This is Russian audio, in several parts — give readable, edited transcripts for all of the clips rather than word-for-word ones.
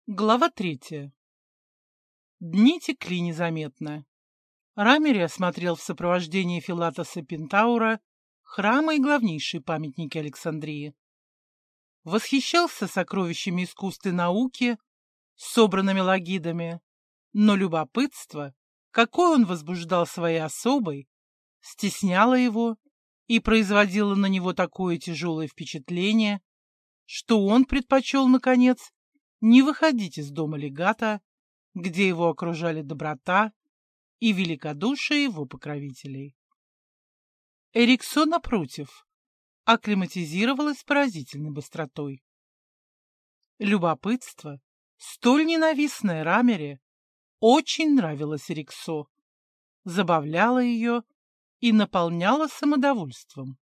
Глава 3. Дни текли незаметно. Рамери осмотрел в сопровождении Филатоса Пентаура храмы и главнейшие памятники Александрии. Восхищался сокровищами искусства и науки, собранными лагидами, но любопытство, какое он возбуждал своей особой, стесняло его и производило на него такое тяжелое впечатление, что он предпочел, наконец, не выходить из дома легата, где его окружали доброта и великодушие его покровителей. Эриксо, напротив, акклиматизировалась с поразительной быстротой. Любопытство, столь ненавистное Рамере, очень нравилось Эриксо, забавляло ее и наполняло самодовольством.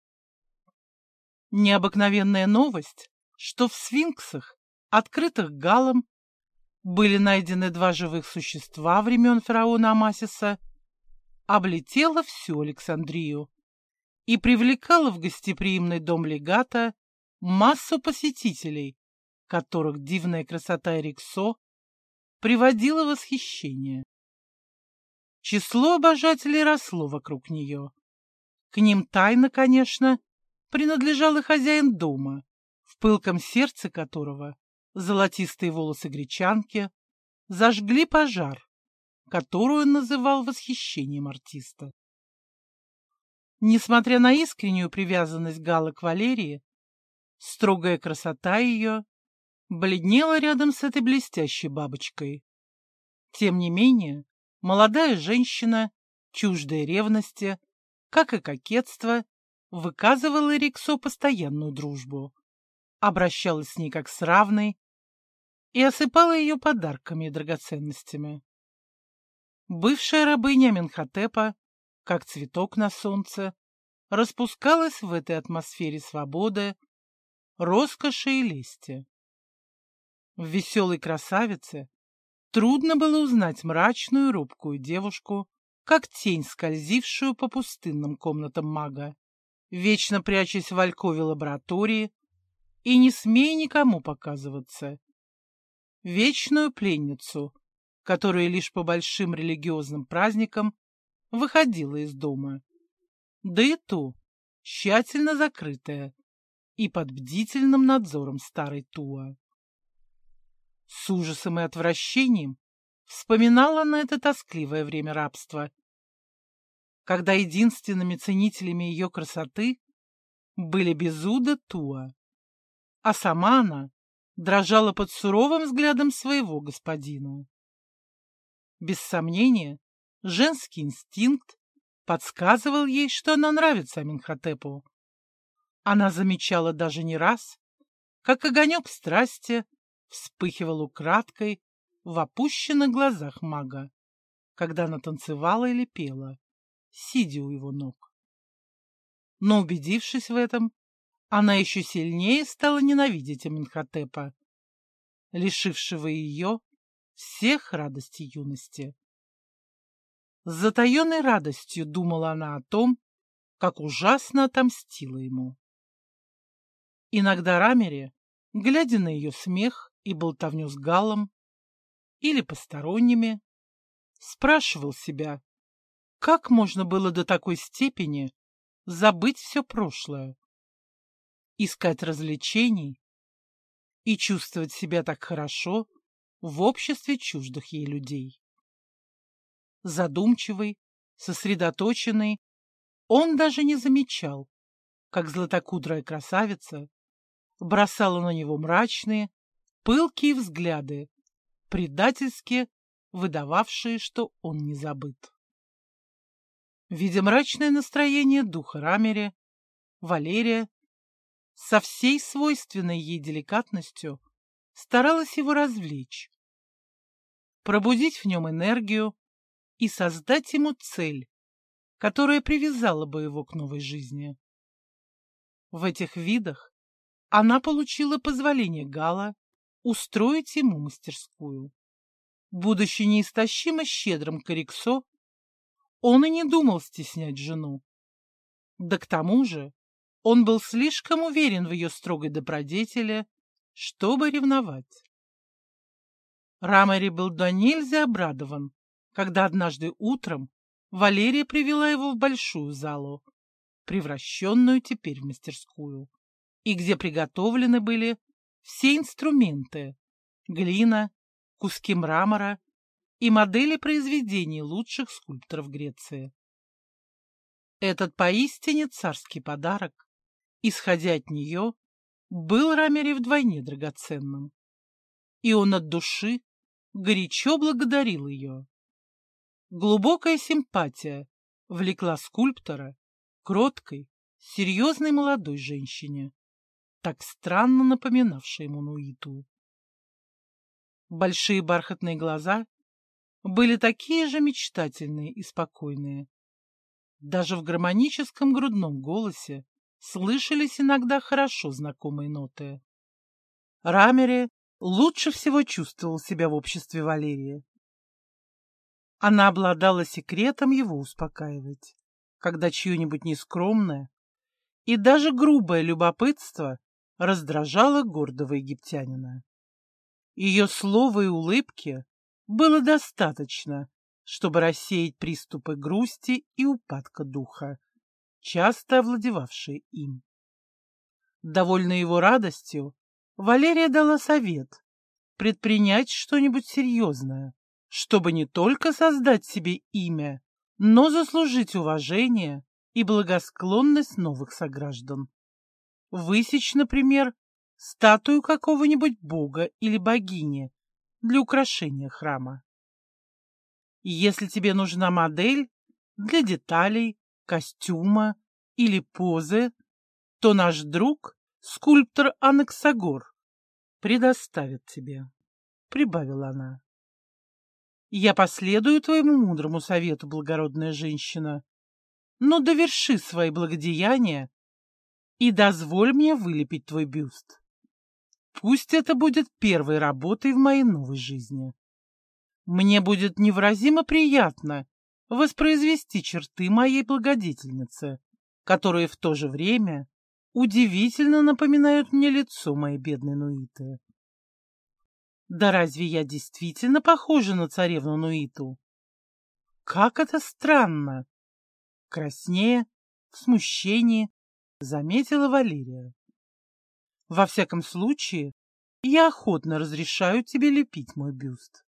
Необыкновенная новость, что в сфинксах, открытых Галлом, были найдены два живых существа времен фараона Амасиса, облетела всю Александрию и привлекала в гостеприимный дом легата массу посетителей, которых дивная красота Эриксо приводила в восхищение. Число обожателей росло вокруг нее. К ним тайно, конечно, принадлежал и хозяин дома, в пылком сердце которого золотистые волосы гречанки зажгли пожар, который он называл восхищением артиста. Несмотря на искреннюю привязанность Галлы к Валерии, строгая красота ее бледнела рядом с этой блестящей бабочкой. Тем не менее, молодая женщина, чуждая ревности, как и кокетство, выказывала Эриксо постоянную дружбу, обращалась с ней как с равной и осыпала ее подарками и драгоценностями. Бывшая рабыня Аменхотепа, как цветок на солнце, распускалась в этой атмосфере свободы, роскоши и лести. В веселой красавице трудно было узнать мрачную робкую девушку, как тень, скользившую по пустынным комнатам мага, вечно прячась в алькове лаборатории и не смея никому показываться. Вечную пленницу, которая лишь по большим религиозным праздникам выходила из дома, да и то тщательно закрытая и под бдительным надзором старой Туа. С ужасом и отвращением вспоминала она это тоскливое время рабства, когда единственными ценителями ее красоты были Безуда Туа, а сама она дрожала под суровым взглядом своего господина. Без сомнения, женский инстинкт подсказывал ей, что она нравится Аменхотепу. Она замечала даже не раз, как огонек страсти вспыхивал украдкой в опущенных глазах мага, когда она танцевала или пела, сидя у его ног. Но, убедившись в этом, она еще сильнее стала ненавидеть Аменхотепа, лишившего ее всех радостей юности. С затаенной радостью думала она о том, как ужасно отомстила ему. Иногда Рамери, глядя на ее смех и болтовню с Галлом или посторонними, спрашивал себя, как можно было до такой степени забыть все прошлое, искать развлечений и чувствовать себя так хорошо в обществе чуждых ей людей. Задумчивый, сосредоточенный, он даже не замечал, как златокудрая красавица бросала на него мрачные, пылкие взгляды, предательски выдававшие, что он не забыт. Видя мрачное настроение духа Рамери, Валерия со всей свойственной ей деликатностью старалась его развлечь, пробудить в нем энергию и создать ему цель, которая привязала бы его к новой жизни. В этих видах она получила позволение Галла устроить ему мастерскую. Будучи неистощимо щедрым к Эриксо, он и не думал стеснять жену. Да к тому же он был слишком уверен в ее строгой добродетели, чтобы ревновать. Рамери был до нельзя обрадован, когда однажды утром Валерия привела его в большую залу, превращенную теперь в мастерскую, и где приготовлены были все инструменты: глина, куски мрамора и модели произведений лучших скульпторов Греции. Этот поистине царский подарок, исходя от нее, был Рамери вдвойне драгоценным, и он от души горячо благодарил ее. Глубокая симпатия влекла скульптора к кроткой, серьезной молодой женщине, так странно напоминавшей ему Нуиту. Большие бархатные глаза были такие же мечтательные и спокойные. Даже в гармоническом грудном голосе слышались иногда хорошо знакомые ноты. Рамери лучше всего чувствовал себя в обществе Валерии. Она обладала секретом его успокаивать, когда чье-нибудь нескромное и даже грубое любопытство раздражало гордого египтянина. Ее слова и улыбки было достаточно, чтобы рассеять приступы грусти и упадка духа, часто овладевавшие им. Довольная его радостью, Валерия дала совет предпринять что-нибудь серьезное, чтобы не только создать себе имя, но заслужить уважение и благосклонность новых сограждан. Высечь, например, статую какого-нибудь бога или богини для украшения храма. Если тебе нужна модель для деталей, костюма или позы, то наш друг, скульптор Анаксагор, предоставит тебе, — прибавила она. Я последую твоему мудрому совету, благородная женщина, но доверши свои благодеяния и дозволь мне вылепить твой бюст. Пусть это будет первой работой в моей новой жизни. Мне будет невыразимо приятно воспроизвести черты моей благодетельницы, которые в то же время удивительно напоминают мне лицо моей бедной Нуиты. Да разве я действительно похожа на царевну Нуиту? Как это странно! Краснея, в смущении, заметила Валерия. Во всяком случае, я охотно разрешаю тебе лепить мой бюст.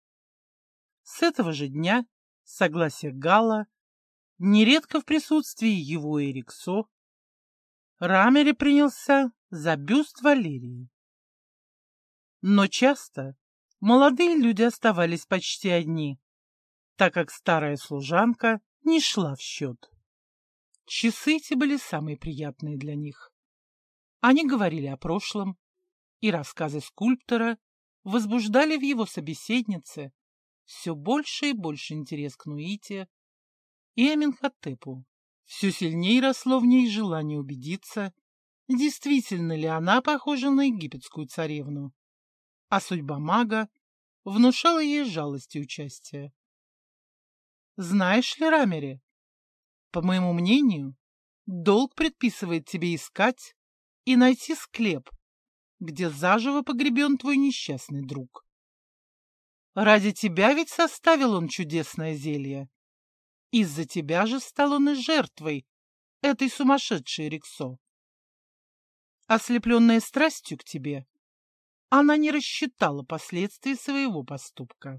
С этого же дня согласие Галла, нередко в присутствии его и Риксо, Рамери принялся за бюст Валерии. Но часто молодые люди оставались почти одни, так как старая служанка не шла в счет. Часы эти были самые приятные для них. Они говорили о прошлом, и рассказы скульптора возбуждали в его собеседнице все больше и больше интерес к Нуите и Аменхотепу. Все сильнее росло в ней желание убедиться, действительно ли она похожа на египетскую царевну, а судьба мага внушала ей жалость и участие. Знаешь ли, Рамери, по моему мнению, долг предписывает тебе искать и найти склеп, где заживо погребен твой несчастный друг. Ради тебя ведь составил он чудесное зелье. Из-за тебя же стал он и жертвой этой сумасшедшей Риксо. Ослепленная страстью к тебе, она не рассчитала последствий своего поступка.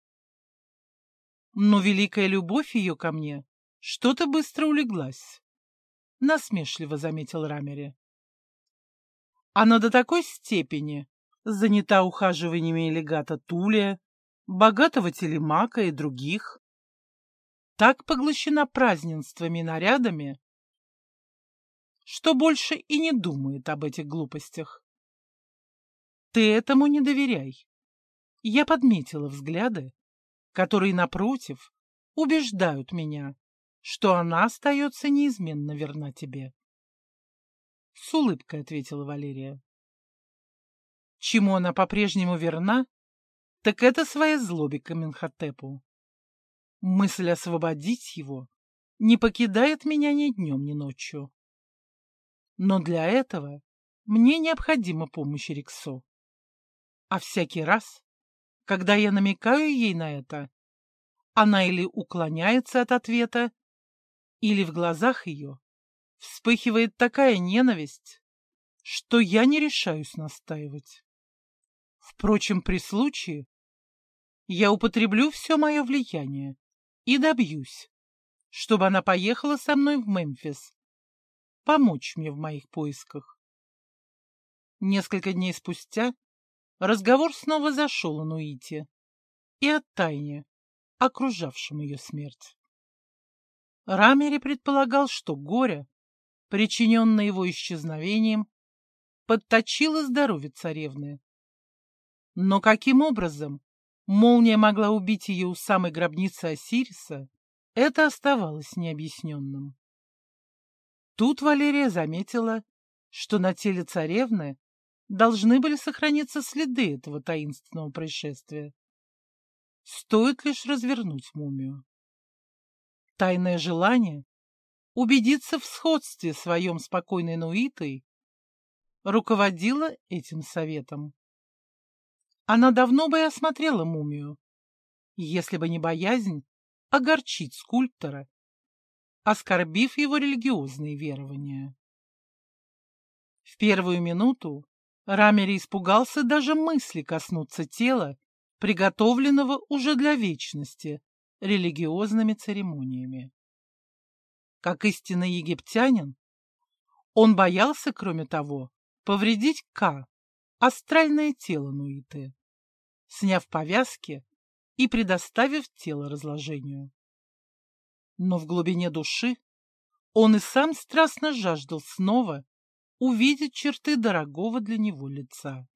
Но великая любовь ее ко мне что-то быстро улеглась, — насмешливо заметил Рамери. Она до такой степени занята ухаживаниями легата Тулия, богатого телемака и других, так поглощена празднествами и нарядами, что больше и не думает об этих глупостях. Ты этому не доверяй. Я подметила взгляды, которые, напротив, убеждают меня, что она остается неизменно верна тебе. С улыбкой ответила Валерия. Чему она по-прежнему верна, так это своей злобе к Аменхотепу. Мысль освободить его не покидает меня ни днем, ни ночью. Но для этого мне необходима помощь Риксо. А всякий раз, Когда я намекаю ей на это, она или уклоняется от ответа, или в глазах ее вспыхивает такая ненависть, что я не решаюсь настаивать. Впрочем, при случае я употреблю все мое влияние и добьюсь, чтобы она поехала со мной в Мемфис, помочь мне в моих поисках. Несколько дней спустя разговор снова зашел о Нуите и о тайне, окружавшем ее смерть. Рамери предполагал, что горе, причиненное его исчезновением, подточило здоровье царевны. Но каким образом молния могла убить ее у самой гробницы Осириса, это оставалось необъясненным. Тут Валерия заметила, что на теле царевны должны были сохраниться следы этого таинственного происшествия. Стоит лишь развернуть мумию. Тайное желание убедиться в сходстве своем с покойной Нуитой руководило этим советом. Она давно бы и осмотрела мумию, если бы не боязнь огорчить скульптора, оскорбив его религиозные верования. В первую минуту Рамери испугался даже мысли коснуться тела, приготовленного уже для вечности религиозными церемониями. Как истинный египтянин, он боялся, кроме того, повредить астральное тело Нуиты, сняв повязки и предоставив тело разложению. Но в глубине души он и сам страстно жаждал снова увидеть черты дорогого для него лица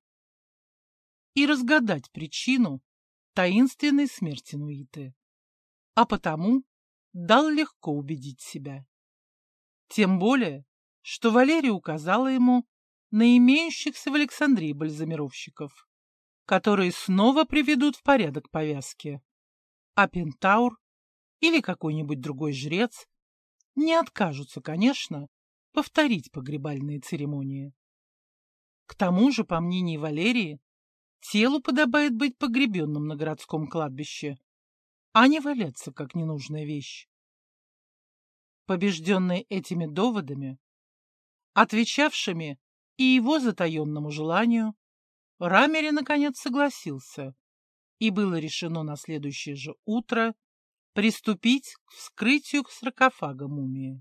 и разгадать причину таинственной смерти Нуиты, а потому дал легко убедить себя. Тем более, что Валерия указала ему на имеющихся в Александрии бальзамировщиков, которые снова приведут в порядок повязки, а Пентаур или какой-нибудь другой жрец не откажутся, конечно, повторить погребальные церемонии. К тому же, по мнению Валерии, телу подобает быть погребенным на городском кладбище, а не валяться, как ненужная вещь. Побежденный этими доводами, отвечавшими и его затаенному желанию, Рамери наконец согласился, и было решено на следующее же утро приступить к вскрытию саркофага мумии.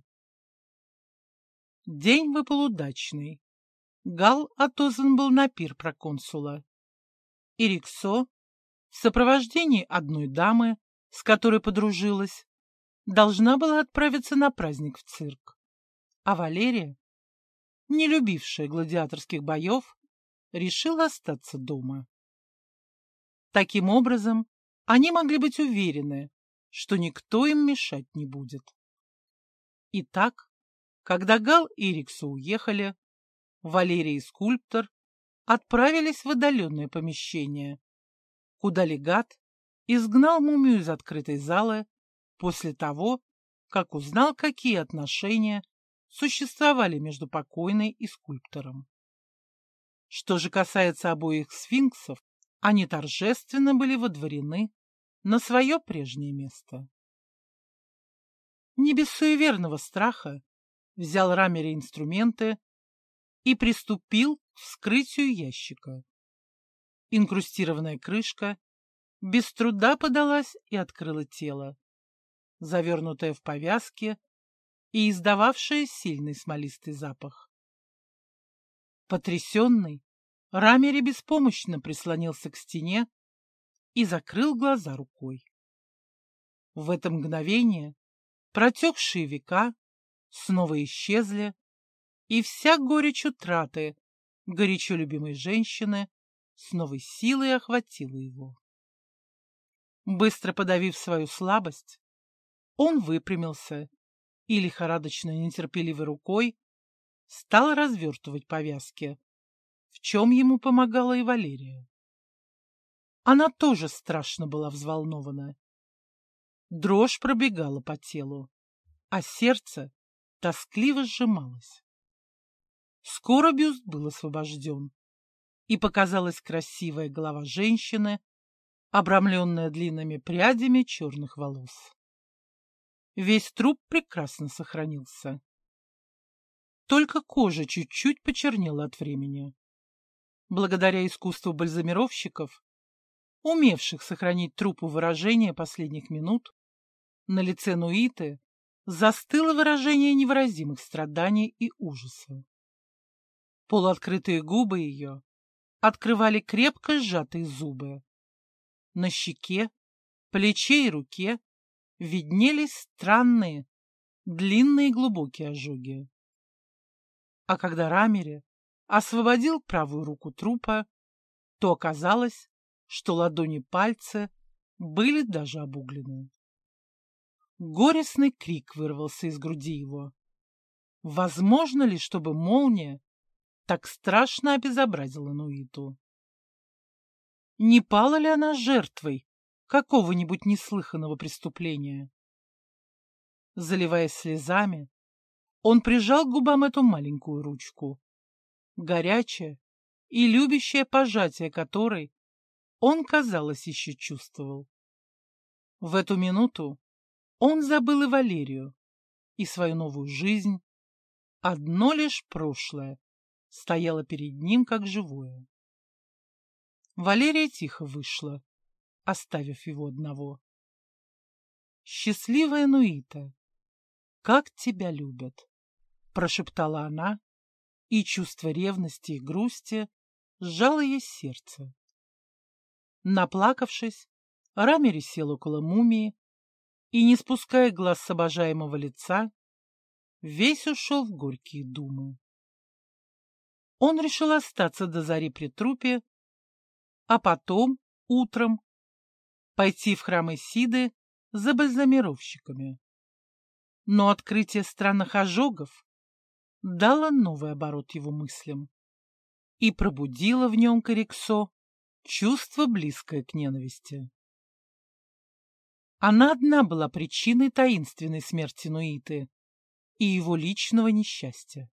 День выпал удачный. Гал отозван был на пир проконсула. И Риксо, в сопровождении одной дамы, с которой подружилась, должна была отправиться на праздник в цирк. А Валерия, не любившая гладиаторских боев, решила остаться дома. Таким образом, они могли быть уверены, что никто им мешать не будет. Итак, когда Гал и Риксо уехали, Валерий и скульптор отправились в отдаленное помещение, куда легат изгнал мумию из открытой залы после того, как узнал, какие отношения существовали между покойной и скульптором. Что же касается обоих сфинксов, они торжественно были водворены на свое прежнее место. Не без суеверного страха взял Рамери инструменты и приступил к вскрытию ящика. Инкрустированная крышка без труда подалась и открыла тело, завернутое в повязки и издававшее сильный смолистый запах. Потрясенный, Рамери беспомощно прислонился к стене и закрыл глаза рукой. В это мгновение протекшие века снова исчезли, и вся горечь утраты горячо любимой женщины с новой силой охватила его. Быстро подавив свою слабость, он выпрямился и лихорадочно нетерпеливой рукой стал развертывать повязки, в чем ему помогала и Валерия. Она тоже страшно была взволнована. Дрожь пробегала по телу, а сердце тоскливо сжималось. Скоро бюст был освобожден, и показалась красивая голова женщины обрамленная длинными прядями черных волос. Весь труп прекрасно сохранился. Только кожа чуть-чуть почернела от времени. Благодаря искусству бальзамировщиков, умевших сохранить трупу выражение последних минут, на лице Нуиты застыло выражение невыразимых страданий и ужаса. Полуоткрытые губы ее открывали крепко сжатые зубы. На щеке, плече и руке виднелись странные, длинные глубокие ожоги. А когда Рамире освободил правую руку трупа, то оказалось, что ладони пальцы были даже обуглены. Горестный крик вырвался из груди его. Возможно ли, чтобы молния так страшно обезобразила Нуиту? Не пала ли она жертвой какого-нибудь неслыханного преступления? Заливаясь слезами, он прижал к губам эту маленькую ручку, горячее и любящее пожатие которой он, казалось, еще чувствовал. В эту минуту он забыл и Валерию, и свою новую жизнь. Одно лишь прошлое стояло перед ним как живое. Валерия тихо вышла, оставив его одного. «Счастливая Нуита, как тебя любят!» — прошептала она, и чувство ревности и грусти сжало ей сердце. Наплакавшись, Рамири сел около мумии и, не спуская глаз с обожаемого лица, весь ушел в горькие думы. Он решил остаться до зари при трупе, а потом, утром, пойти в храм Исиды за бальзамировщиками. Но открытие странных ожогов дало новый оборот его мыслям и пробудило в нем к Эриксо чувство, близкое к ненависти. Она одна была причиной таинственной смерти Нуиты и его личного несчастья.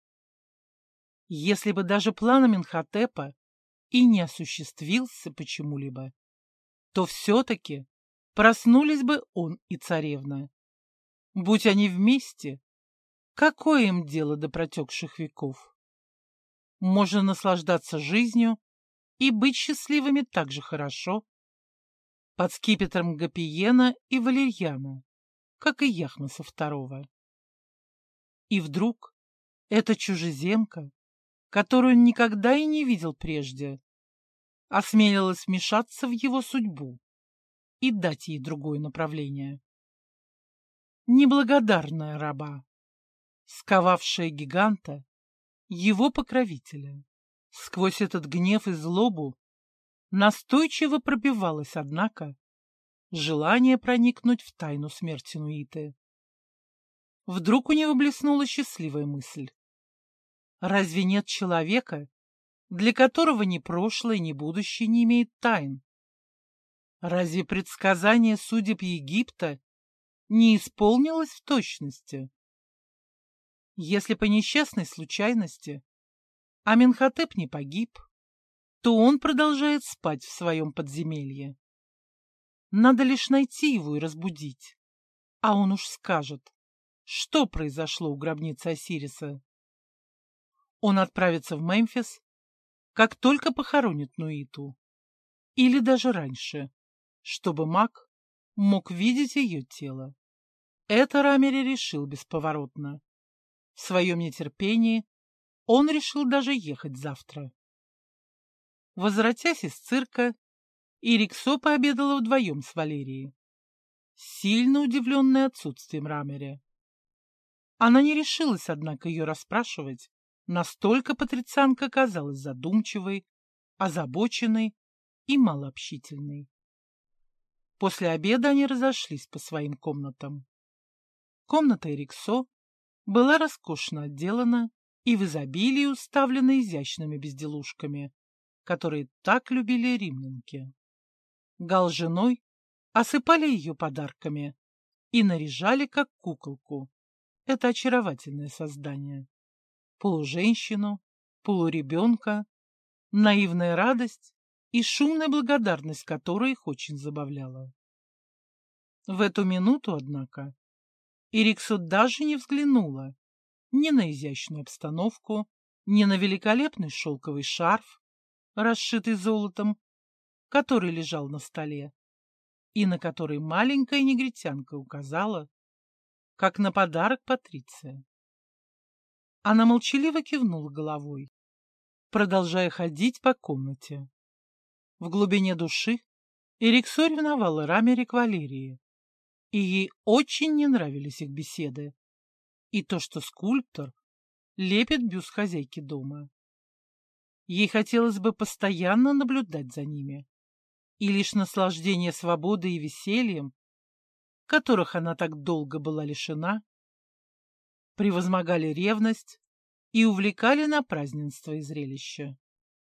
Если бы даже план Аменхотепа и не осуществился почему-либо, то все-таки проснулись бы он и царевна. Будь они вместе, какое им дело до протекших веков? Можно наслаждаться жизнью и быть счастливыми так же хорошо под скипетром Гапиена и Валерьяна, как и Яхмаса II. И вдруг эта чужеземка, которую он никогда и не видел прежде, осмелилась вмешаться в его судьбу и дать ей другое направление. Неблагодарная раба, сковавшая гиганта, его покровителя. Сквозь этот гнев и злобу настойчиво пробивалось, однако, желание проникнуть в тайну смерти Нуиты. Вдруг у него блеснула счастливая мысль. Разве нет человека, для которого ни прошлое, ни будущее не имеет тайн? Разве предсказание судеб Египта не исполнилось в точности? Если по несчастной случайности Аменхотеп не погиб, то он продолжает спать в своем подземелье. Надо лишь найти его и разбудить, а он уж скажет, что произошло у гробницы Осириса. Он отправится в Мемфис, как только похоронит Нуиту, или даже раньше, чтобы маг мог видеть ее тело. Это Рамири решил бесповоротно. В своем нетерпении он решил даже ехать завтра. Возвратясь из цирка, Эриксо пообедала вдвоем с Валерией, сильно удивленная отсутствием Рамири. Она не решилась, однако, ее расспрашивать, настолько патрицианка казалась задумчивой, озабоченной и малообщительной. После обеда они разошлись по своим комнатам. Комната Эриксо была роскошно отделана и в изобилии уставлена изящными безделушками, которые так любили римлянки. Гал с женой осыпали ее подарками и наряжали как куколку. Это очаровательное создание. Полуженщину, полуребенка, наивная радость и шумная благодарность, которая их очень забавляла. В эту минуту, однако, Ириксо даже не взглянула ни на изящную обстановку, ни на великолепный шелковый шарф, расшитый золотом, который лежал на столе, и на который маленькая негритянка указала, как на подарок Патриция. Она молчаливо кивнула головой, продолжая ходить по комнате. В глубине души Ириксо ревновала Рамери к Валерии, и ей очень не нравились их беседы и то, что скульптор лепит бюст хозяйки дома. Ей хотелось бы постоянно наблюдать за ними, и лишь наслаждение свободой и весельем, которых она так долго была лишена, превозмогали ревность и увлекали на празднество и зрелище.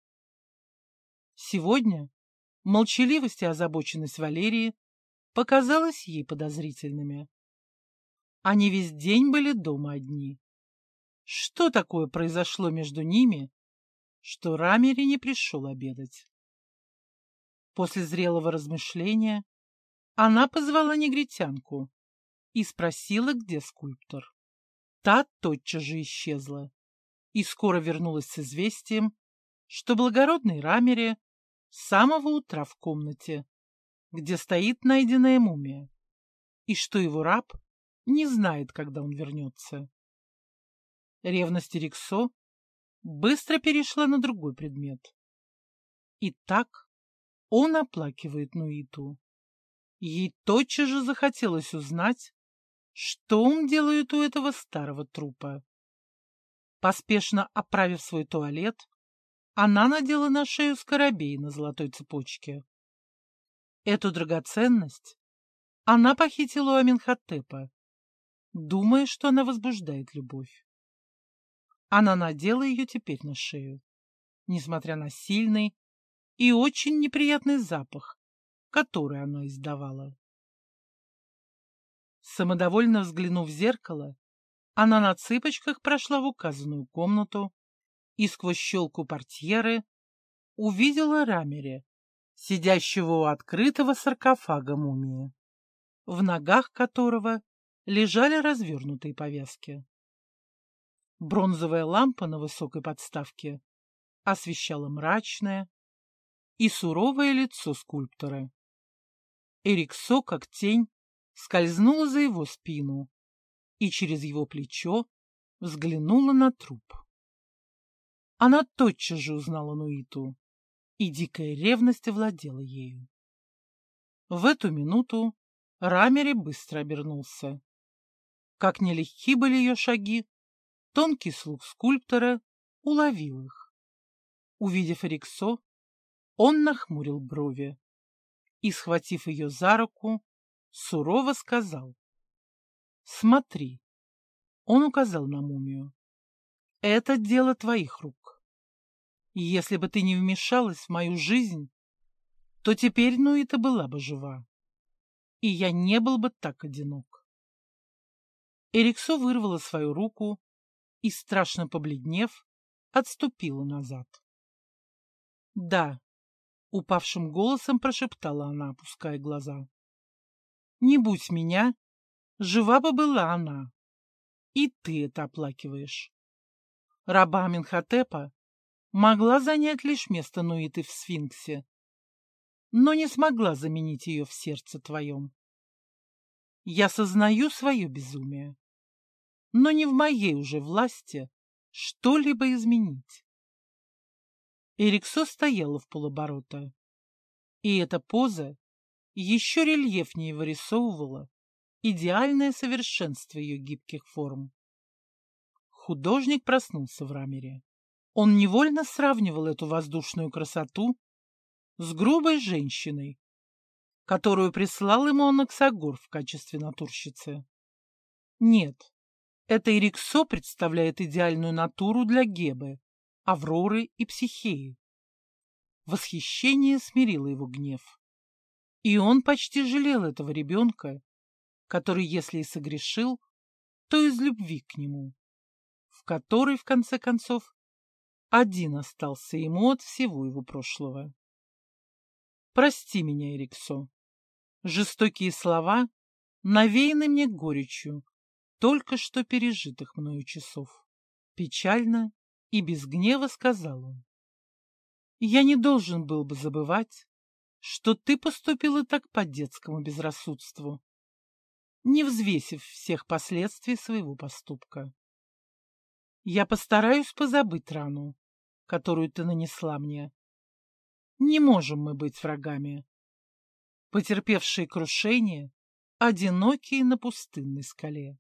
Сегодня молчаливость и озабоченность Валерии показалась ей подозрительными. Они весь день были дома одни. Что такое произошло между ними, что Рамери не пришел обедать? После зрелого размышления она позвала негритянку и спросила, где скульптор. Та тотчас же исчезла и скоро вернулась с известием, что благородный Рамери с самого утра в комнате, где стоит найденная мумия, и что его раб не знает, когда он вернется. Ревность Ириксо быстро перешла на другой предмет. Итак, он оплакивает Нуиту. Ей тотчас же захотелось узнать, что он делает у этого старого трупа. Поспешно оправив свой туалет, она надела на шею скоробей на золотой цепочке. Эту драгоценность она похитила у Аменхотепа, думая, что она возбуждает любовь. Она надела ее теперь на шею, несмотря на сильный и очень неприятный запах, который она издавала. Самодовольно взглянув в зеркало, она на цыпочках прошла в указанную комнату и сквозь щелку портьеры увидела Рамери, сидящего у открытого саркофага мумии, в ногах которого лежали развернутые повязки. Бронзовая лампа на высокой подставке освещала мрачное и суровое лицо скульптора. Ириксо, как тень, скользнула за его спину и через его плечо взглянула на труп. Она тотчас же узнала Нуиту, и дикая ревность овладела ею. В эту минуту Рамери быстро обернулся. Как нелегки были ее шаги, тонкий слух скульптора уловил их. Увидев Ириксо, он нахмурил брови и, схватив ее за руку, сурово сказал: «Смотри», — он указал на мумию, — «это дело твоих рук. Если бы ты не вмешалась в мою жизнь, то теперь Нуита была бы жива, и я не был бы так одинок». Ириксо вырвала свою руку и, страшно побледнев, отступила назад. «Да», — упавшим голосом прошептала она, опуская глаза, — «не будь меня, жива бы была она, и ты это оплакиваешь. Раба Аменхотепа могла занять лишь место Нуиты в сфинксе, но не смогла заменить ее в сердце твоем. Я сознаю свое безумие, но не в моей уже власти что-либо изменить». Ириксо стояла в полоборота, и эта поза еще рельефнее вырисовывала идеальное совершенство ее гибких форм. Художник проснулся в Рамере. Он невольно сравнивал эту воздушную красоту с грубой женщиной, которую прислал ему Анаксагор в качестве натурщицы. Нет, это Ириксо представляет идеальную натуру для Гебы, Авроры и Психеи. Восхищение смирило его гнев, и он почти жалел этого ребенка, который, если и согрешил, то из любви к нему, в которой, в конце концов, один остался ему от всего его прошлого. Прости меня, Эриксо. Жестокие слова навеяны мне горечью только что пережитых мною часов. Печально и без гнева сказал он. Я не должен был бы забывать, что ты поступила так по детскому безрассудству, не взвесив всех последствий своего поступка. Я постараюсь позабыть рану, которую ты нанесла мне. Не можем мы быть врагами, потерпевшие крушение, одинокие на пустынной скале.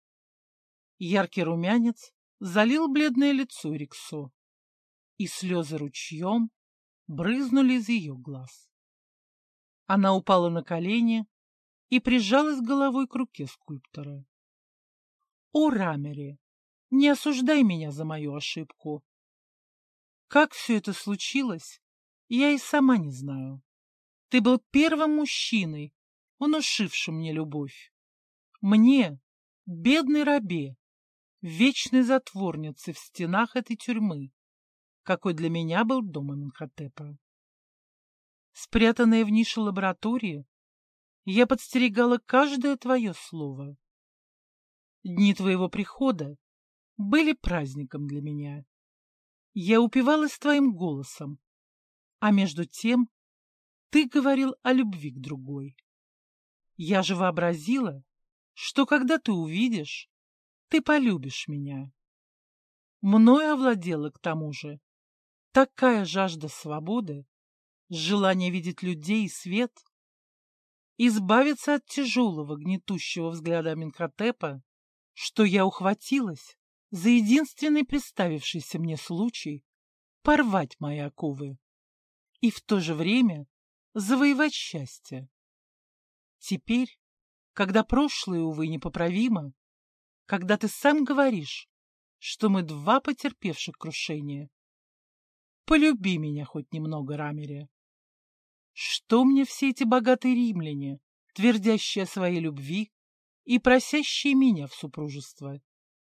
Яркий румянец залил бледное лицо Эриксо, и слезы ручьем брызнули из ее глаз. Она упала на колени и прижалась головой к руке скульптора. «О, Рамери, не осуждай меня за мою ошибку. Как все это случилось, я и сама не знаю. Ты был первым мужчиной, внушившим мне любовь. Мне, бедной рабе, вечной затворнице в стенах этой тюрьмы, какой для меня был дом Аменхотепа. Спрятанная в нише лаборатории, я подстерегала каждое твое слово. Дни твоего прихода были праздником для меня. Я упивалась твоим голосом, а между тем ты говорил о любви к другой. Я же вообразила, что когда ты увидишь, ты полюбишь меня. Мною овладела к тому же такая жажда свободы, желание видеть людей и свет, избавиться от тяжелого гнетущего взгляда Аменхотепа, что я ухватилась за единственный представившийся мне случай порвать мои оковы и в то же время завоевать счастье. Теперь, когда прошлое, увы, непоправимо, когда ты сам говоришь, что мы два потерпевших крушения, полюби меня хоть немного, Рамери. Что мне все эти богатые римляне, твердящие о своей любви и просящие меня в супружество?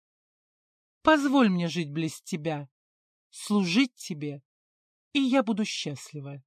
Позволь мне жить близ тебя, служить тебе, и я буду счастлива.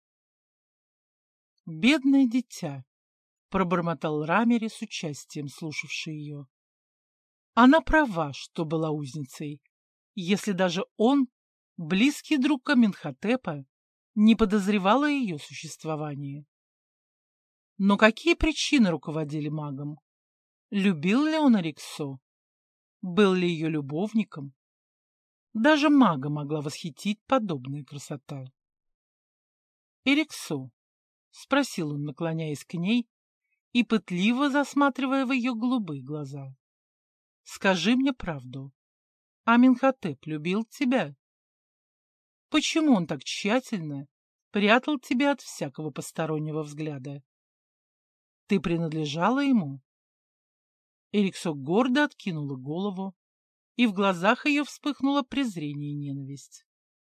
Бедное дитя, пробормотал Рамери с участием, слушавший ее. Она права, что была узницей, если даже он, близкий друг Аменхотепа, не подозревал о ее существовании. Но какие причины руководили магом? Любил ли он Эриксо? Был ли ее любовником? Даже мага могла восхитить подобная красота. «Эриксо?» — спросил он, наклоняясь к ней и пытливо засматривая в ее голубые глаза. «Скажи мне правду. Аменхотеп любил тебя? Почему он так тщательно прятал тебя от всякого постороннего взгляда? Ты принадлежала ему?» Эриксо гордо откинула голову, и в глазах ее вспыхнуло презрение и ненависть.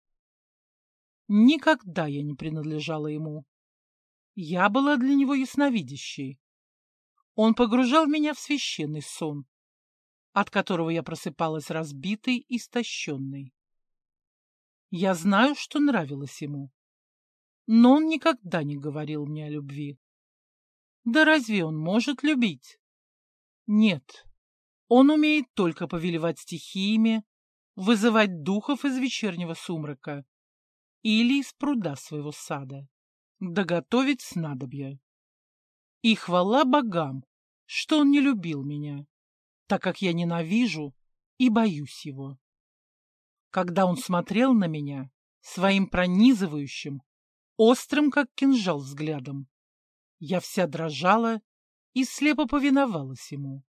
Никогда я не принадлежала ему. Я была для него ясновидящей. Он погружал меня в священный сон, от которого я просыпалась разбитой и истощенной. Я знаю, что нравилось ему, но он никогда не говорил мне о любви. Да разве он может любить? Нет, он умеет только повелевать стихиями, вызывать духов из вечернего сумрака или из пруда своего сада, да готовить снадобья. И хвала богам, что он не любил меня, так как я ненавижу и боюсь его. Когда он смотрел на меня своим пронизывающим, острым, как кинжал, взглядом, я вся дрожала и слепо повиновалась ему.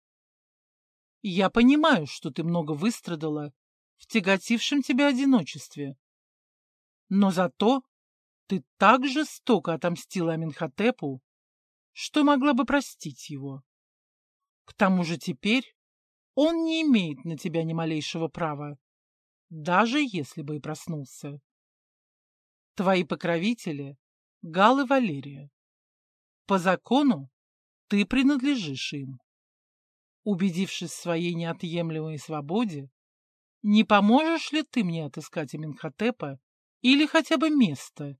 Я понимаю, что ты много выстрадала в тяготившем тебя одиночестве, но зато ты так жестоко отомстила Аменхотепу, что могла бы простить его. К тому же теперь он не имеет на тебя ни малейшего права, даже если бы и проснулся. Твои покровители — Гал и Валерия. По закону ты принадлежишь им. Убедившись в своей неотъемлемой свободе, не поможешь ли ты мне отыскать Аменхотепа или хотя бы место,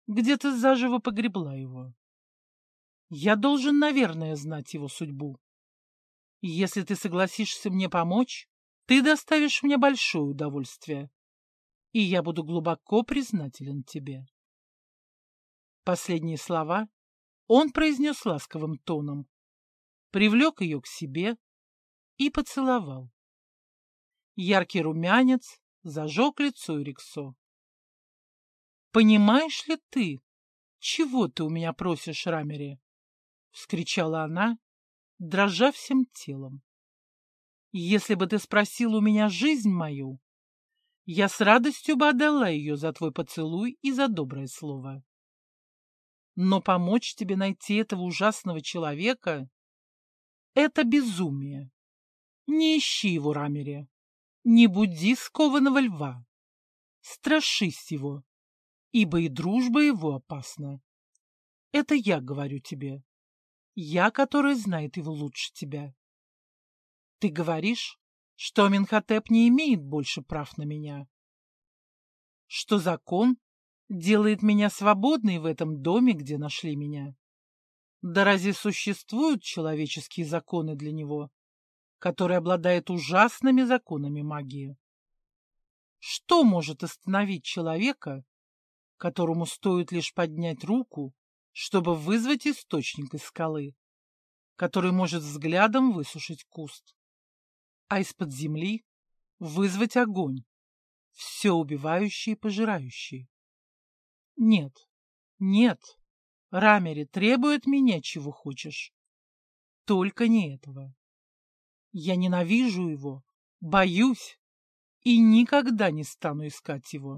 где ты заживо погребла его. Я должен, наверное, знать его судьбу. Если ты согласишься мне помочь, ты доставишь мне большое удовольствие, и я буду глубоко признателен тебе». Последние слова он произнес ласковым тоном, привлек ее к себе и поцеловал. Яркий румянец зажег лицо Эриксо. «Понимаешь ли ты, чего ты у меня просишь, Рамери?» — вскричала она, дрожа всем телом. «Если бы ты спросил у меня жизнь мою, я с радостью бы отдала ее за твой поцелуй и за доброе слово. Но помочь тебе найти этого ужасного человека — это безумие. Не ищи его, Рамери, не буди скованного льва. Страшись его, ибо и дружба его опасна. Это я говорю тебе, я, который знает его лучше тебя. Ты говоришь, что Аменхотеп не имеет больше прав на меня, что закон делает меня свободной в этом доме, где нашли меня. Да разве существуют человеческие законы для него, который обладает ужасными законами магии? Что может остановить человека, которому стоит лишь поднять руку, чтобы вызвать источник из скалы, который может взглядом высушить куст, а из-под земли вызвать огонь, все убивающий и пожирающий? Нет, нет, Рамери требует меня, чего хочешь, только не этого. Я ненавижу его, боюсь и никогда не стану искать его.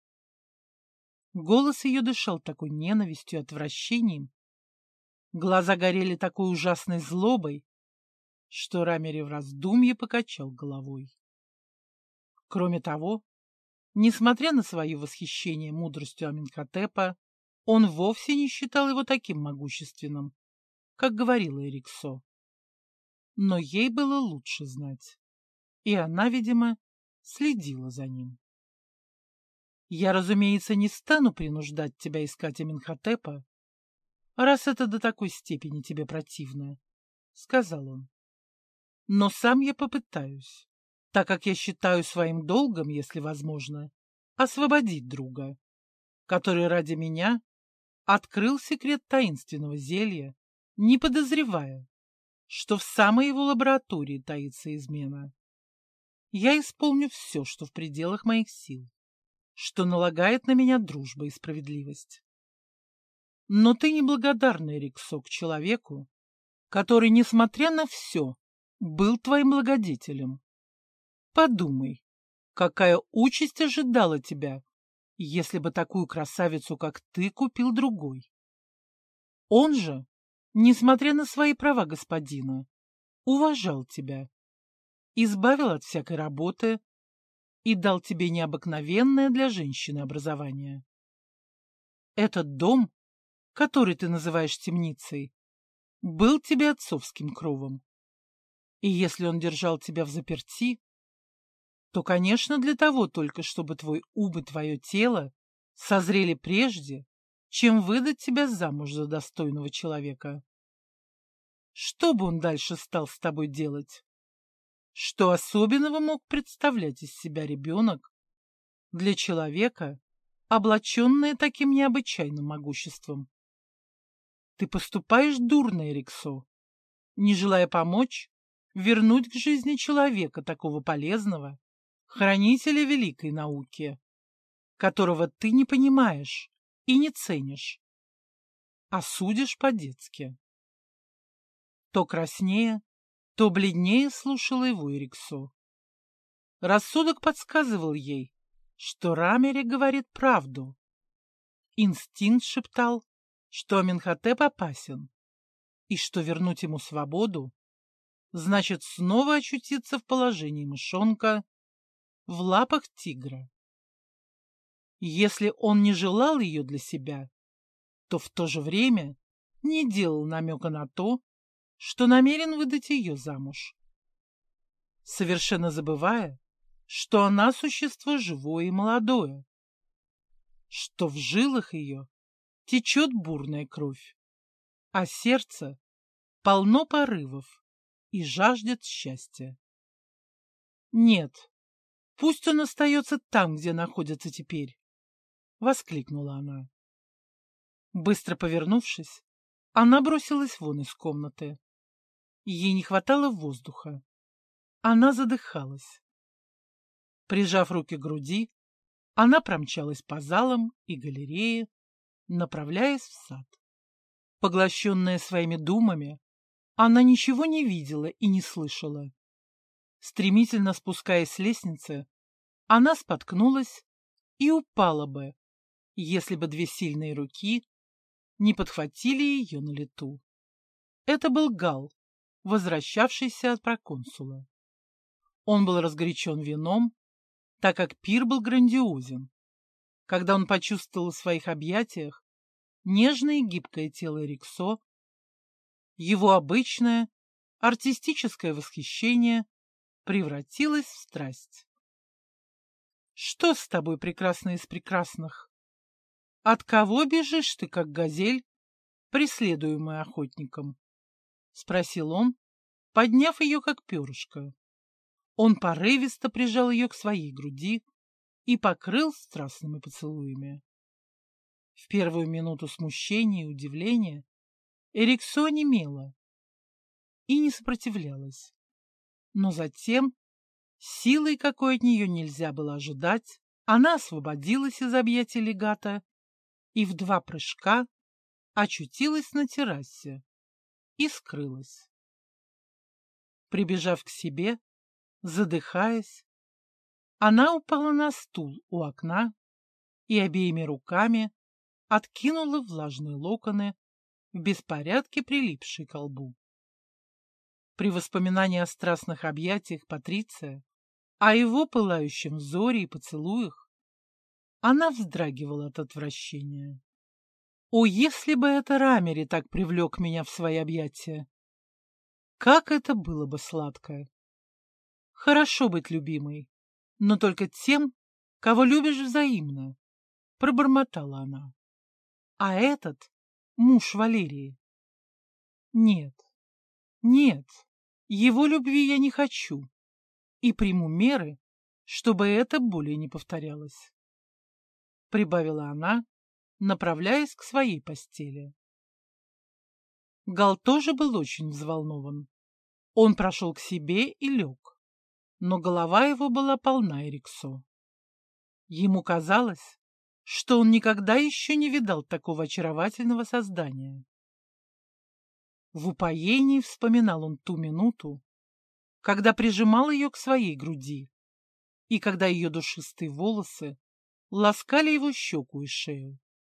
Голос ее дышал такой ненавистью и отвращением, глаза горели такой ужасной злобой, что Рамери в раздумье покачал головой. Кроме того, несмотря на свое восхищение мудростью Аменхотепа, он вовсе не считал его таким могущественным, как говорила Эриксо. Но ей было лучше знать, и она, видимо, следила за ним. «Я, разумеется, не стану принуждать тебя искать Аменхотепа, раз это до такой степени тебе противно», — сказал он. «Но сам я попытаюсь, так как я считаю своим долгом, если возможно, освободить друга, который ради меня открыл секрет таинственного зелья, не подозревая, что в самой его лаборатории таится измена. Я исполню все, что в пределах моих сил, что налагает на меня дружба и справедливость. Но ты неблагодарный, Эриксо, к человеку, который, несмотря на все, был твоим благодетелем. Подумай, какая участь ожидала тебя, если бы такую красавицу, как ты, купил другой. Он же, несмотря на свои права господина, уважал тебя, избавил от всякой работы и дал тебе необыкновенное для женщины образование. Этот дом, который ты называешь темницей, был тебе отцовским кровом. И если он держал тебя взаперти, то, конечно, для того только, чтобы твой ум и твое тело созрели прежде, чем выдать тебя замуж за достойного человека. Что бы он дальше стал с тобой делать? Что особенного мог представлять из себя ребенок для человека, облаченная таким необычайным могуществом? Ты поступаешь дурно, Эриксо, не желая помочь вернуть к жизни человека такого полезного, хранителя великой науки, которого ты не понимаешь и не ценишь, а судишь по-детски. То краснее, то бледнее слушала его Эриксо. Рассудок подсказывал ей, что Рамери говорит правду. Инстинкт шептал, что Аменхотеп опасен, и что вернуть ему свободу значит снова очутиться в положении мышонка в лапах тигра. Если он не желал ее для себя, то в то же время не делал намека на то, что намерен выдать ее замуж, совершенно забывая, что она существо живое и молодое, что в жилах ее течет бурная кровь, а сердце полно порывов и жаждет счастья. Нет, пусть он остается там, где находится теперь, — воскликнула она. Быстро повернувшись, она бросилась вон из комнаты. Ей не хватало воздуха. Она задыхалась. Прижав руки к груди, она промчалась по залам и галерее, направляясь в сад. Поглощенная своими думами, она ничего не видела и не слышала. Стремительно спускаясь с лестницы, она споткнулась и упала бы, если бы две сильные руки не подхватили ее на лету. Это был Гал, возвращавшийся от проконсула. Он был разгорячен вином, так как пир был грандиозен. Когда он почувствовал в своих объятиях нежное и гибкое тело Эриксо, его обычное артистическое восхищение превратилось в страсть. «Что с тобой, прекрасная из прекрасных? От кого бежишь ты, как газель, преследуемая охотником?» — спросил он, подняв ее, как перышко. Он порывисто прижал ее к своей груди и покрыл страстными поцелуями. В первую минуту смущения и удивления Эриксо онемела и не сопротивлялась. Но затем, силой, какой от нее нельзя было ожидать, она освободилась из объятий легата и в 2 прыжка очутилась на террасе и скрылась. Прибежав к себе, задыхаясь, она упала на стул у окна и обеими руками откинула влажные локоны, в беспорядке прилипшие к лбу. При воспоминании о страстных объятиях Патриция, о его пылающем взоре и поцелуях, она вздрагивала от отвращения. О, если бы это Рамери так привлек меня в свои объятия! Как это было бы сладко! Хорошо быть любимой, но только тем, кого любишь взаимно, — пробормотала она. А этот муж Валерии. Нет, нет, его любви я не хочу и приму меры, чтобы это более не повторялось, — прибавила она, направляясь к своей постели. Гал тоже был очень взволнован. Он прошел к себе и лег, но голова его была полна Эриксо. Ему казалось, что он никогда еще не видал такого очаровательного создания. В упоении вспоминал он ту минуту, когда прижимал ее к своей груди, и когда ее душистые волосы ласкали его щеку и шею.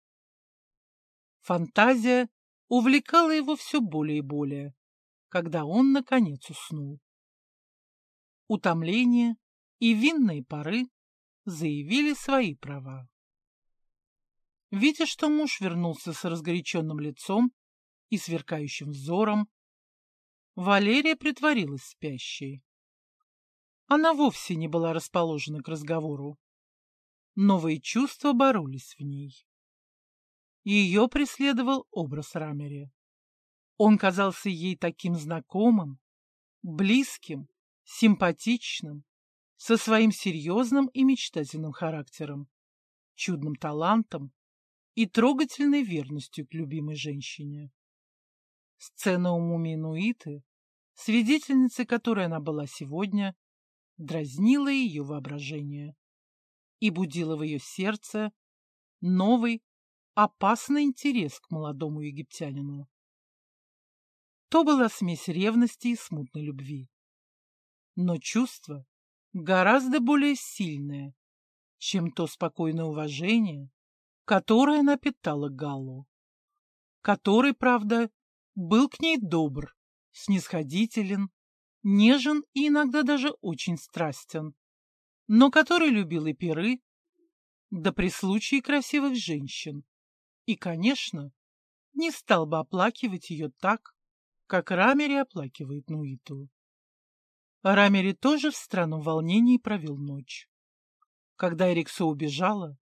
Фантазия увлекала его все более и более, когда он, наконец, уснул. Утомление и винные пары заявили свои права. Видя, что муж вернулся с разгоряченным лицом и сверкающим взором, Валерия притворилась спящей. Она вовсе не была расположена к разговору. Новые чувства боролись в ней. Ее преследовал образ Рамери. Он казался ей таким знакомым, близким, симпатичным, со своим серьезным и мечтательным характером, чудным талантом и трогательной верностью к любимой женщине. Сцена у мумии Нуиты, свидетельницей которой она была сегодня, дразнила ее воображение и будила в ее сердце новый, опасный интерес к молодому египтянину. То была смесь ревности и смутной любви, но чувство гораздо более сильное, чем то спокойное уважение, которое она питала Галлу, который, правда, был к ней добр, снисходителен, нежен и иногда даже очень страстен, но который любил и пиры, да при случае красивых женщин, и, конечно, не стал бы оплакивать ее так, как Рамери оплакивает Нуиту. Рамери тоже в странном волнении провел ночь. Когда Эриксо убежала,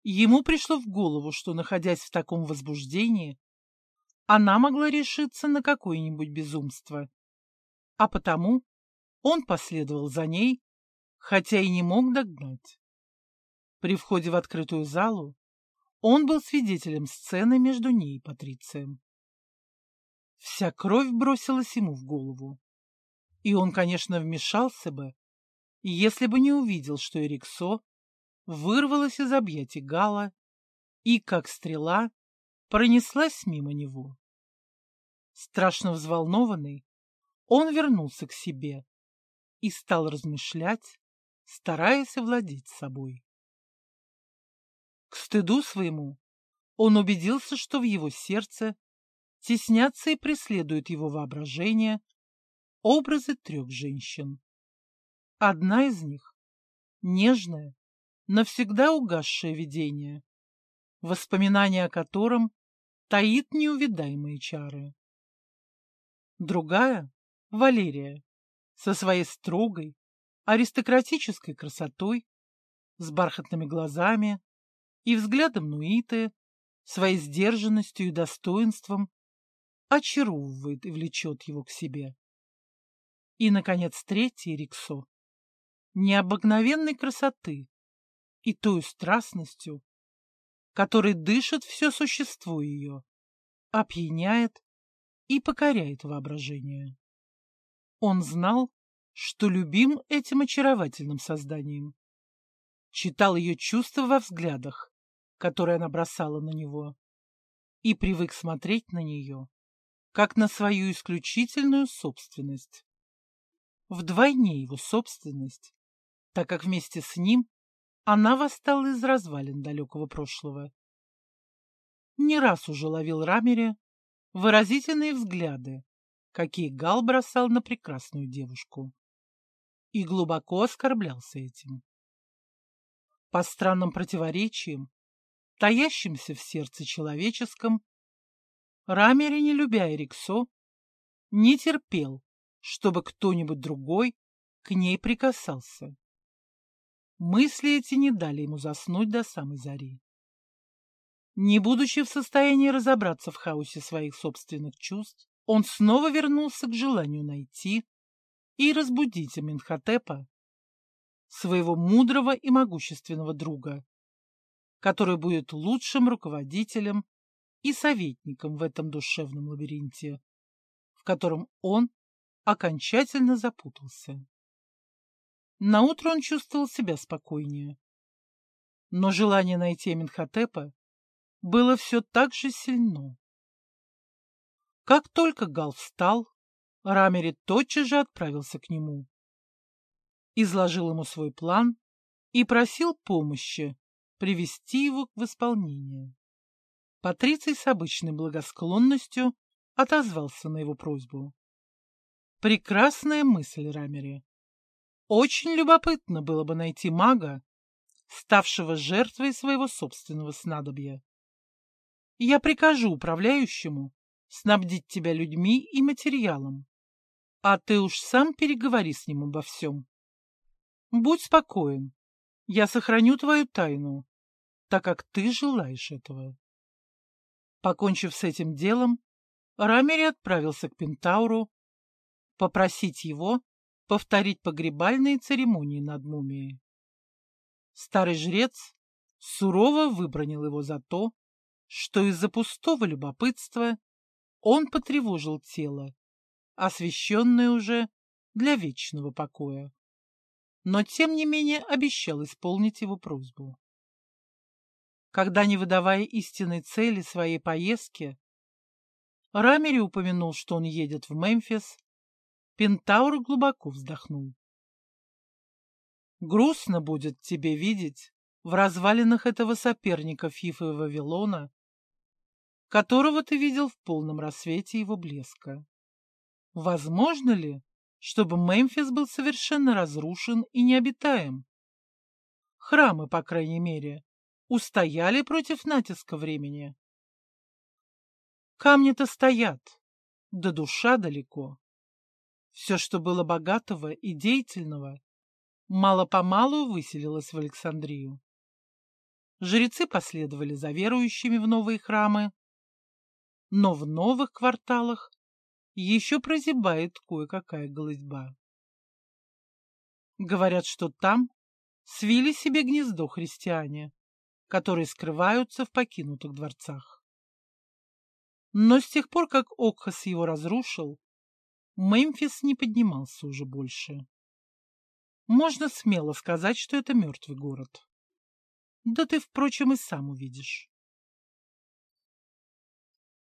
Ему пришло в голову, что, находясь в таком возбуждении, она могла решиться на какое-нибудь безумство, а потому он последовал за ней, хотя и не мог догнать. При входе в открытую залу он был свидетелем сцены между ней и Патрицием. Вся кровь бросилась ему в голову, и он, конечно, вмешался бы, если бы не увидел, что Эриксо вырвалась из объятий Гала и, как стрела, пронеслась мимо него. Страшно взволнованный, он вернулся к себе и стал размышлять, стараясь овладеть собой. К стыду своему он убедился, что в его сердце теснятся и преследуют его воображение образы 3 женщин. Одна из них — нежное, навсегда угасшее видение, воспоминание о котором таит неувидаемые чары. Другая — Валерия, со своей строгой, аристократической красотой, с бархатными глазами и взглядом Нуиты, своей сдержанностью и достоинством, очаровывает и влечет его к себе. И, наконец, третий Риксо, необыкновенной красоты и той страстностью, которой дышит все существо ее, опьяняет и покоряет воображение. Он знал, что любим этим очаровательным созданием, читал ее чувства во взглядах, которые она бросала на него, и привык смотреть на нее, как на свою исключительную собственность. Вдвойне его собственность, так как вместе с ним она восстала из развалин далекого прошлого. Не раз уже ловил Рамери выразительные взгляды, какие Гал бросал на прекрасную девушку, и глубоко оскорблялся этим. По странным противоречиям, таящимся в сердце человеческом, Рамери, не любя Эриксо, не терпел, чтобы кто-нибудь другой к ней прикасался. Мысли эти не дали ему заснуть до самой зари. Не будучи в состоянии разобраться в хаосе своих собственных чувств, он снова вернулся к желанию найти и разбудить Аменхотепа, своего мудрого и могущественного друга, который будет лучшим руководителем и советником в этом душевном лабиринте, в котором он окончательно запутался. Наутро он чувствовал себя спокойнее, но желание найти Аменхотепа было все так же сильно. Как только Гал встал, Рамери тотчас же отправился к нему, изложил ему свой план и просил помощи привести его в исполнение. Патриций с обычной благосклонностью отозвался на его просьбу. Прекрасная мысль, Рамери. Очень любопытно было бы найти мага, ставшего жертвой своего собственного снадобья. Я прикажу управляющему снабдить тебя людьми и материалом, а ты уж сам переговори с ним обо всем. Будь спокоен, я сохраню твою тайну, так как ты желаешь этого. Покончив с этим делом, Рамери отправился к Пентауру попросить его повторить погребальные церемонии над мумией. Старый жрец сурово выбранил его за то, что из-за пустого любопытства он потревожил тело, освященное уже для вечного покоя, но тем не менее обещал исполнить его просьбу. Когда, не выдавая истинной цели своей поездки, Рамери упомянул, что он едет в Мемфис, Пентаур глубоко вздохнул. «Грустно будет тебе видеть в развалинах этого соперника Фифа и Вавилона, которого ты видел в полном рассвете его блеска. Возможно ли, чтобы Мемфис был совершенно разрушен и необитаем? Храмы, по крайней мере, устояли против натиска времени. Камни-то стоят, да душа далеко. Все, что было богатого и деятельного, мало-помалу выселилось в Александрию. Жрецы последовали за верующими в новые храмы, но в новых кварталах еще прозябает кое-какая голодьба. Говорят, что там свили себе гнездо христиане, которые скрываются в покинутых дворцах. Но с тех пор, как Окхас его разрушил, Мемфис не поднимался уже больше. Можно смело сказать, что это мертвый город. Да ты, впрочем, и сам увидишь.